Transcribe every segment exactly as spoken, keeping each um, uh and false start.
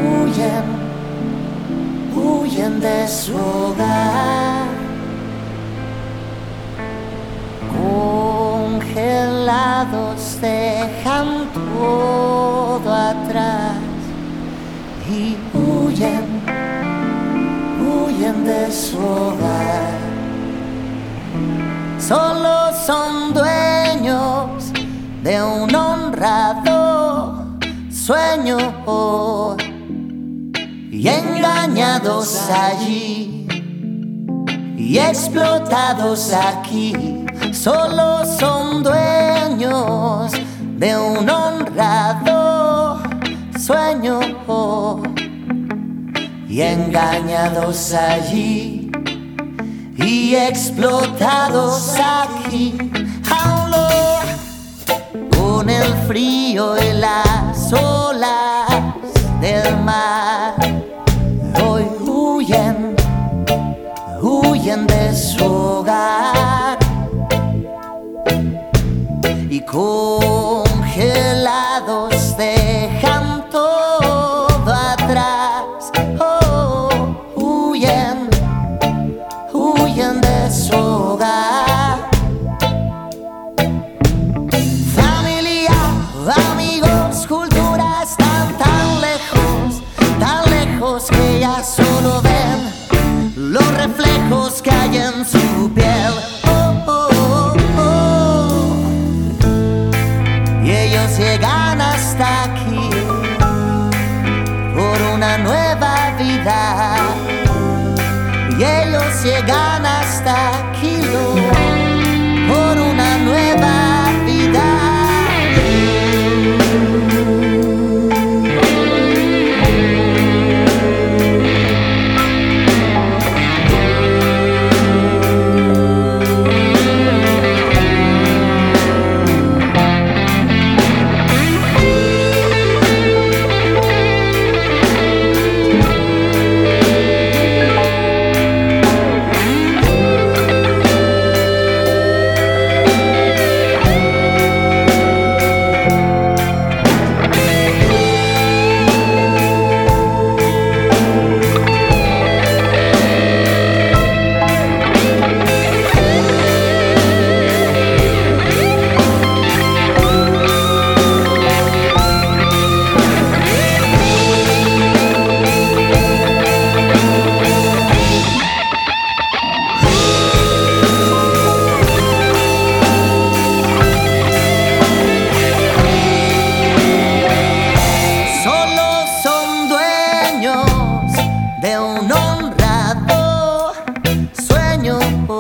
huyen, huyen de su hogar. Congelados dejan todo atrás y huyen, huyen de su hogar. Solo son dueños de un honrado sueño y engañados allí y explotados aquí. Solo son dueños de un honrado sueño y engañados allí y explotados aquí. Hablo con el frío y las olas del mar. Hoy huyen, huyen de su hogar y congelados dejan todo atrás. Oh, huyen, huyen de su hogar. Familia, amigos, culturas tan tan lejos, tan lejos que ya solo ven los reflejos que hay en su piel. Oh, oh, oh, oh. Y ellos llegan hasta aquí por una nueva vida. Y ellos llegan hasta aquí por una nueva vida. De un honrado sueño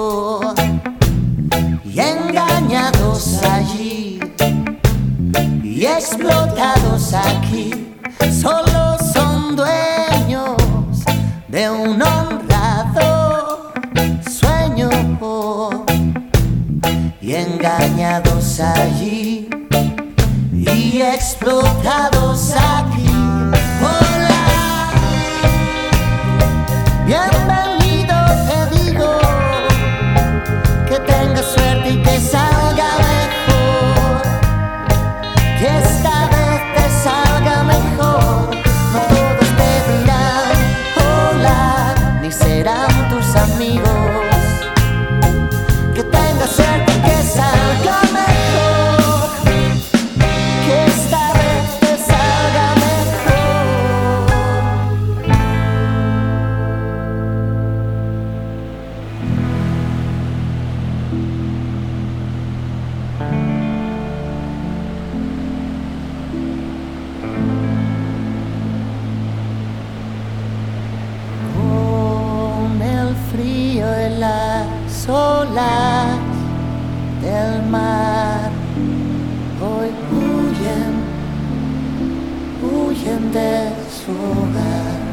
y engañados allí y explotados aquí. Solo son dueños de un honrado sueño y engañados allí y explotados aquí. Hola, bienvenido te digo, que tengas suerte y que salga mejor, que esta vez te salga mejor. No todos te dirán hola, ni serán tus amigos. Que tengas suerte y que salga mejor, que esta vez te salga mejor. Frío en las olas del mar, hoy huyen, huyen de su hogar.